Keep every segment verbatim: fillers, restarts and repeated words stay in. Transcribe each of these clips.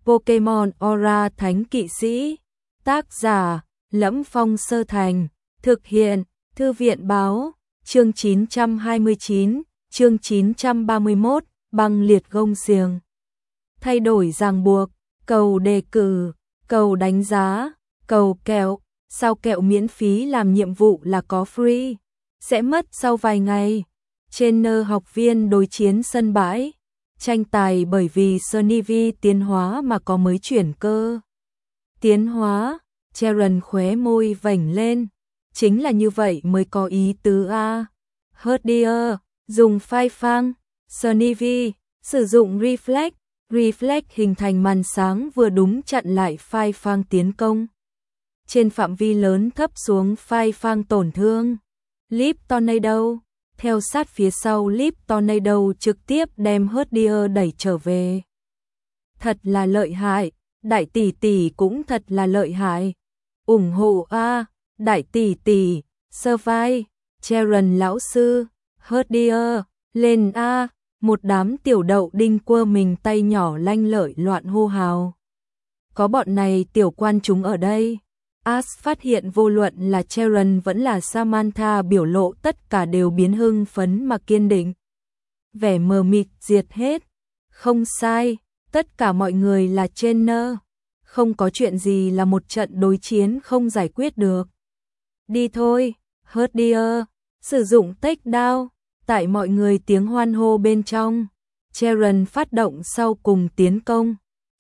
Pokemon Aura Thánh Kỵ Sĩ. Tác giả: Lẫm Phong Sơ Thành. Thực hiện: Thư viện báo. Chương chín trăm hai mươi chín, chương chín trăm ba mươi mốt, băng liệt gông xiềng. Thay đổi ràng buộc, cầu đề cử, cầu đánh giá, cầu kẹo. Sao kẹo miễn phí làm nhiệm vụ là có free, sẽ mất sau vài ngày. Trainer học viên đối chiến sân bãi. Tranh tài bởi vì Snivy tiến hóa mà có mới chuyển cơ. Tiến hóa, Cheren khóe môi vểnh lên. Chính là như vậy mới có ý tứ a. Herdier, dùng phai phang. Snivy, sử dụng Reflect. Reflect hình thành màn sáng vừa đúng chặn lại phai phang tiến công. Trên phạm vi lớn thấp xuống phai phang tổn thương. Leaf Tornado, theo sát phía sau Leaf Tornado trực tiếp đem Herdier đẩy trở về. Thật là lợi hại, đại tỷ tỷ cũng thật là lợi hại. ủng hộ a, đại tỷ tỷ, Survive, Cheren lão sư, Herdier, lên a, một đám tiểu đậu đinh quơ mình tay nhỏ lanh lợi loạn hô hào. Có bọn này tiểu quan chúng ở đây. Ash phát hiện vô luận là Cheren vẫn là Samantha biểu lộ tất cả đều biến hưng phấn mà kiên định. Vẻ mờ mịt diệt hết. Không sai, tất cả mọi người là trainer. Không có chuyện gì là một trận đối chiến không giải quyết được. Đi thôi, Herdier, sử dụng take down. Tại mọi người tiếng hoan hô bên trong, Cheren phát động sau cùng tiến công.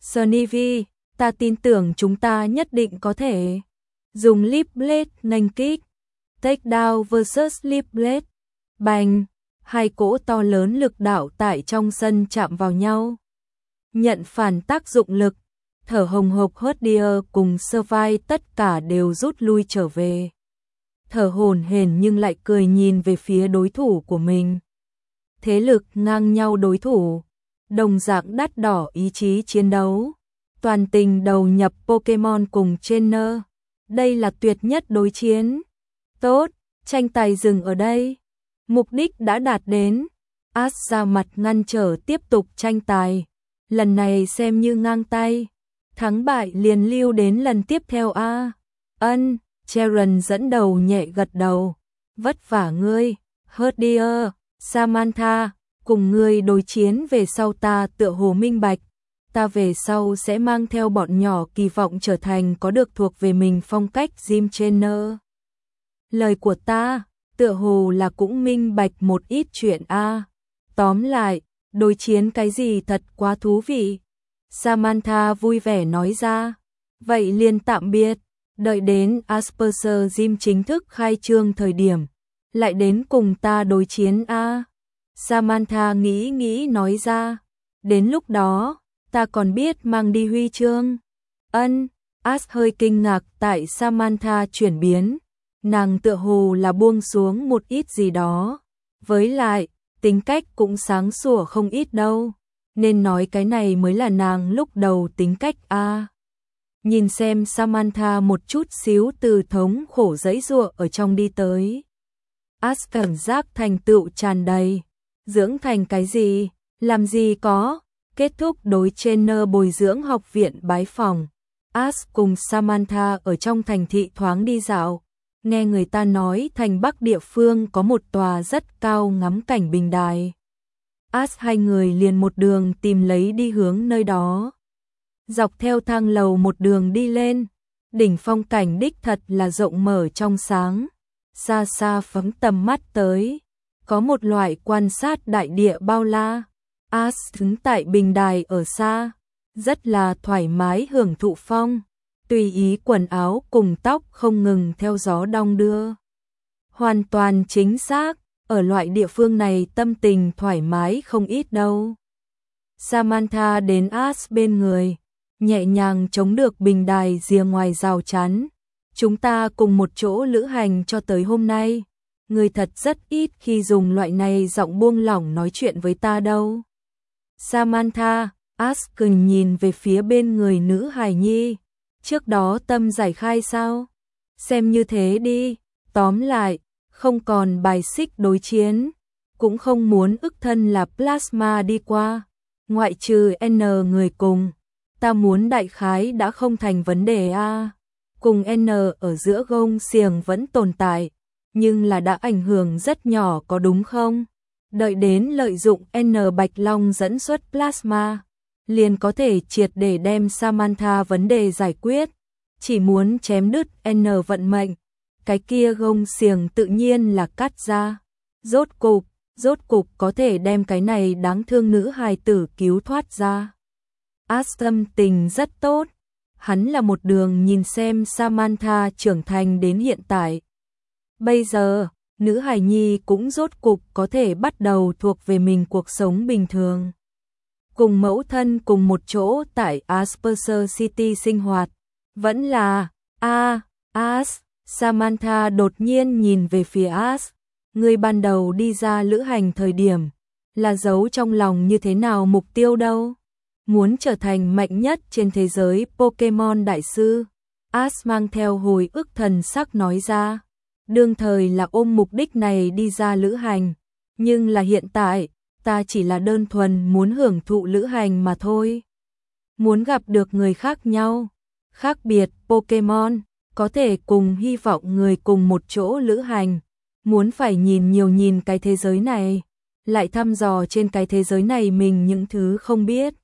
Snivy, ta tin tưởng chúng ta nhất định có thể. Dùng Leaf Blade nghênh kích. Take down versus Leaf Blade. Bành, hai cỗ to lớn lực đạo tại trong sân chạm vào nhau. Nhận phản tác dụng lực, thở hồng hộc Herdier cùng Survive tất cả đều rút lui trở về. Thở hổn hển nhưng lại cười nhìn về phía đối thủ của mình. Thế lực ngang nhau đối thủ, đồng dạng đắt đỏ ý chí chiến đấu, toàn tình đầu nhập Pokemon cùng trainer. Đây là tuyệt nhất đối chiến. Tốt, tranh tài dừng ở đây. Mục đích đã đạt đến. Ash ra mặt ngăn trở tiếp tục tranh tài. Lần này xem như ngang tay. Thắng bại liền lưu đến lần tiếp theo a. Ân, Cheren dẫn đầu nhẹ gật đầu. Vất vả ngươi, Herdier, Samantha, cùng ngươi đối chiến về sau ta tựa hồ minh bạch. Ta về sau sẽ mang theo bọn nhỏ kỳ vọng trở thành có được thuộc về mình phong cách gym trainer. Lời của ta, tựa hồ là cũng minh bạch một ít chuyện a. À. Tóm lại, đối chiến cái gì thật quá thú vị. Samantha vui vẻ nói ra. Vậy liền tạm biệt, đợi đến Asperger Gym chính thức khai trương thời điểm, lại đến cùng ta đối chiến a. À. Samantha nghĩ nghĩ nói ra. Đến lúc đó, ta còn biết mang đi huy chương. Ân, Ash hơi kinh ngạc tại Samantha chuyển biến. Nàng tựa hồ là buông xuống một ít gì đó. Với lại, tính cách cũng sáng sủa không ít đâu. Nên nói cái này mới là nàng lúc đầu tính cách a. À. Nhìn xem Samantha một chút xíu từ thống khổ giãy giụa ở trong đi tới. Ash cảm giác thành tựu tràn đầy. Dưỡng thành cái gì, làm gì có. Kết thúc đối trainer bồi dưỡng học viện bái phòng. Ash cùng Samantha ở trong thành thị thoáng đi dạo. Nghe người ta nói thành Bắc địa phương có một tòa rất cao ngắm cảnh bình đài. Ash hai người liền một đường tìm lấy đi hướng nơi đó. Dọc theo thang lầu một đường đi lên. Đỉnh phong cảnh đích thật là rộng mở trong sáng. Xa xa phóng tầm mắt tới. Có một loại quan sát đại địa bao la. Ash đứng tại bình đài ở xa, rất là thoải mái hưởng thụ phong, tùy ý quần áo cùng tóc không ngừng theo gió đong đưa. Hoàn toàn chính xác, ở loại địa phương này tâm tình thoải mái không ít đâu. Samantha đến Ash bên người, nhẹ nhàng chống được bình đài rìa ngoài rào chắn. Chúng ta cùng một chỗ lữ hành cho tới hôm nay. Người thật rất ít khi dùng loại này giọng buông lỏng nói chuyện với ta đâu. Samantha, Ash cười nhìn về phía bên người nữ hài nhi. Trước đó tâm giải khai sao? Xem như thế đi. Tóm lại, không còn bài xích đối chiến. Cũng không muốn ức thân là plasma đi qua. Ngoại trừ N người cùng. ta muốn đại khái đã không thành vấn đề a. Cùng N ở giữa gông xiềng vẫn tồn tại, nhưng là đã ảnh hưởng rất nhỏ có đúng không? Đợi đến lợi dụng N Bạch Long dẫn xuất plasma, liền có thể triệt để đem Samantha vấn đề giải quyết. Chỉ muốn chém đứt N vận mệnh, cái kia gông xiềng tự nhiên là cắt ra. Rốt cục, rốt cục có thể đem cái này đáng thương nữ hài tử cứu thoát ra. As tâm tình rất tốt, hắn là một đường nhìn xem Samantha trưởng thành đến hiện tại. Bây giờ, nữ hài nhi cũng rốt cục có thể bắt đầu thuộc về mình cuộc sống bình thường. Cùng mẫu thân cùng một chỗ tại Asperger City sinh hoạt, vẫn là, a, As, Samantha đột nhiên nhìn về phía As. Người ban đầu đi ra lữ hành thời điểm, là giấu trong lòng như thế nào mục tiêu đâu? Muốn trở thành mạnh nhất trên thế giới Pokemon đại sư. As mang theo hồi ức thần sắc nói ra. Đương thời là ôm mục đích này đi ra lữ hành, nhưng là hiện tại, ta chỉ là đơn thuần muốn hưởng thụ lữ hành mà thôi. Muốn gặp được người khác nhau, khác biệt Pokemon, có thể cùng hy vọng người cùng một chỗ lữ hành. Muốn phải nhìn nhiều nhìn cái thế giới này, lại thăm dò trên cái thế giới này mình những thứ không biết.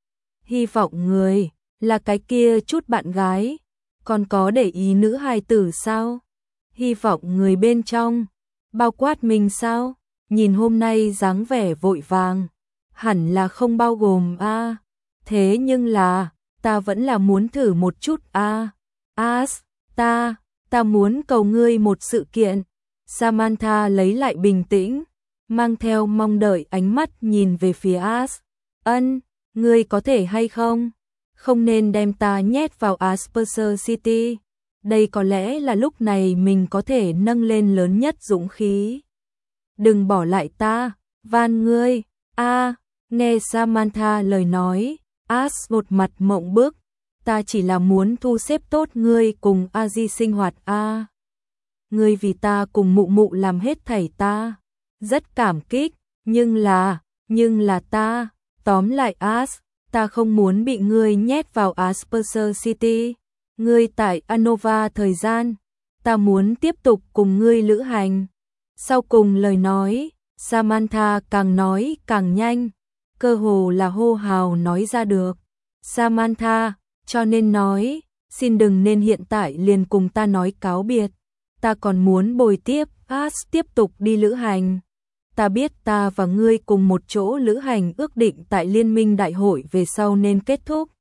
Hy vọng người, là cái kia chút bạn gái, còn có để ý nữ hài tử sao? Hy vọng người bên trong, bao quát mình sao? Nhìn hôm nay dáng vẻ vội vàng, hẳn là không bao gồm a. Thế nhưng là, ta vẫn là muốn thử một chút a. As, ta, ta muốn cầu ngươi một sự kiện. Samantha lấy lại bình tĩnh, mang theo mong đợi ánh mắt nhìn về phía As. Ân, ngươi có thể hay không? Không nên đem ta nhét vào Asperger City. Đây có lẽ là lúc này mình có thể nâng lên lớn nhất dũng khí. Đừng bỏ lại ta, van ngươi. A, nghe Samantha lời nói, As một mặt mộng bức. Ta chỉ là muốn thu xếp tốt ngươi cùng A-di sinh hoạt a. Ngươi vì ta cùng mụ mụ làm hết thảy ta. Rất cảm kích, nhưng là, nhưng là ta, tóm lại As, ta không muốn bị ngươi nhét vào Asperger City. Ngươi tại Anova thời gian, ta muốn tiếp tục cùng ngươi lữ hành. Sau cùng lời nói, Samantha càng nói càng nhanh, cơ hồ là hô hào nói ra được. Samantha, cho nên nói, xin đừng nên hiện tại liền cùng ta nói cáo biệt. Ta còn muốn bồi tiếp As tiếp tục đi lữ hành. Ta biết ta và ngươi cùng một chỗ lữ hành ước định tại liên minh đại hội về sau nên kết thúc.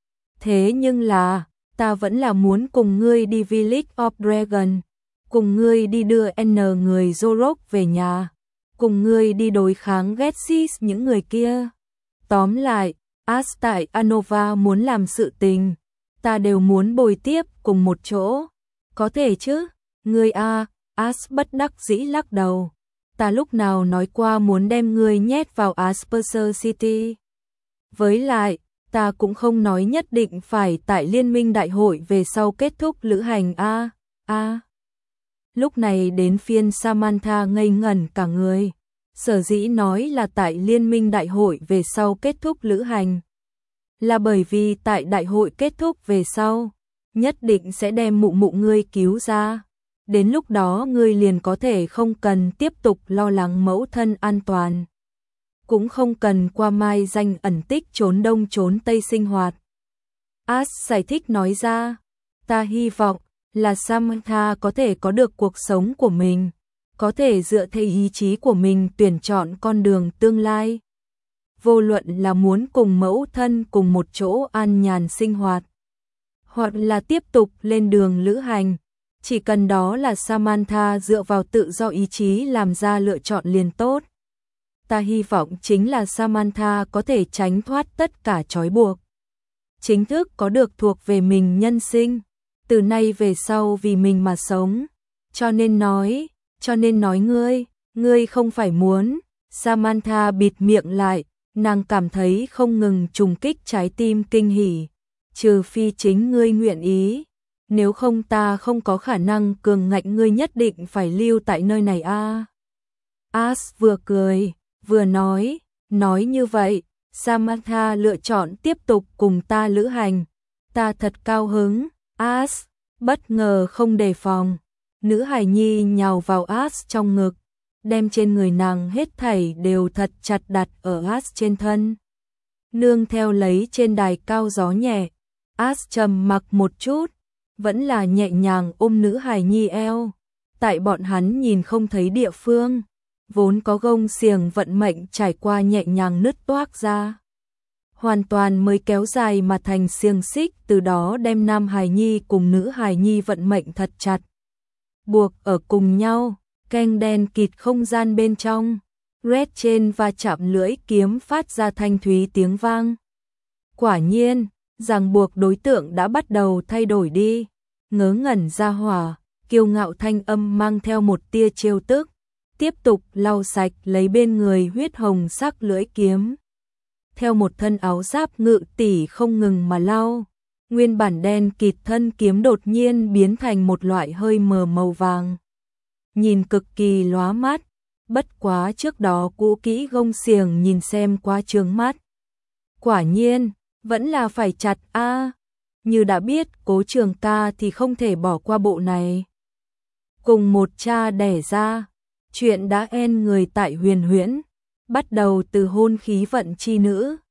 Thế nhưng là, ta vẫn là muốn cùng ngươi đi Village of Dragon, cùng ngươi đi đưa N người Zorok về nhà, cùng ngươi đi đối kháng Getsis những người kia. Tóm lại, As tại Anova muốn làm sự tình, ta đều muốn bồi tiếp cùng một chỗ. Có thể chứ? Ngươi a, As bất đắc dĩ lắc đầu. Ta lúc nào nói qua muốn đem ngươi nhét vào Asperger City. Với lại, ta cũng không nói nhất định phải tại liên minh đại hội về sau kết thúc lữ hành a. A. Lúc này đến phiên Samantha ngây ngẩn cả người. Sở dĩ nói là tại liên minh đại hội về sau kết thúc lữ hành, là bởi vì tại đại hội kết thúc về sau, nhất định sẽ đem mụ mụ ngươi cứu ra. Đến lúc đó ngươi liền có thể không cần tiếp tục lo lắng mẫu thân an toàn. Cũng không cần qua mai danh ẩn tích trốn đông trốn tây sinh hoạt. As giải thích nói ra, ta hy vọng là Samantha có thể có được cuộc sống của mình, có thể dựa theo ý chí của mình tuyển chọn con đường tương lai. Vô luận là muốn cùng mẫu thân cùng một chỗ an nhàn sinh hoạt, hoặc là tiếp tục lên đường lữ hành, chỉ cần đó là Samantha dựa vào tự do ý chí làm ra lựa chọn liền tốt. Ta hy vọng chính là Samantha có thể tránh thoát tất cả trói buộc, chính thức có được thuộc về mình nhân sinh, từ nay về sau vì mình mà sống. Cho nên nói, cho nên nói ngươi, ngươi không phải muốn. Samantha bịt miệng lại, nàng cảm thấy không ngừng trùng kích trái tim kinh hỉ. Trừ phi chính ngươi nguyện ý, nếu không ta không có khả năng cường ngạnh ngươi nhất định phải lưu tại nơi này a. À. As vừa cười, vừa nói, nói như vậy, Samantha lựa chọn tiếp tục cùng ta lữ hành. Ta thật cao hứng. As bất ngờ không đề phòng. Nữ hài nhi nhào vào As trong ngực, đem trên người nàng hết thảy đều thật chặt đặt ở As trên thân. Nương theo lấy trên đài cao gió nhẹ, As trầm mặc một chút, vẫn là nhẹ nhàng ôm nữ hài nhi eo. Tại bọn hắn nhìn không thấy địa phương, vốn có gông xiềng vận mệnh trải qua nhẹ nhàng nứt toác ra. Hoàn toàn mới kéo dài mà thành xiềng xích, từ đó đem nam hài nhi cùng nữ hài nhi vận mệnh thật chặt buộc ở cùng nhau. Keng đen kịt không gian bên trong, Red trên va chạm lưỡi kiếm phát ra thanh thúy tiếng vang. Quả nhiên, ràng buộc đối tượng đã bắt đầu thay đổi đi. Ngớ ngẩn ra hỏa, kiêu ngạo thanh âm mang theo một tia trêu tức, tiếp tục lau sạch lấy bên người huyết hồng sắc lưỡi kiếm. Theo một thân áo giáp ngự tỷ không ngừng mà lau, nguyên bản đen kịt thân kiếm đột nhiên biến thành một loại hơi mờ màu vàng, nhìn cực kỳ lóa mắt. Bất quá trước đó cũ kỹ gông xiềng nhìn xem quá trướng mắt. Quả nhiên, vẫn là phải chặt a. À, như đã biết Cố Trường Ca thì không thể bỏ qua bộ này. Cùng một cha đẻ ra, chuyện đã en người tại Huyền Huyễn, bắt đầu từ hôn khí vận chi nữ,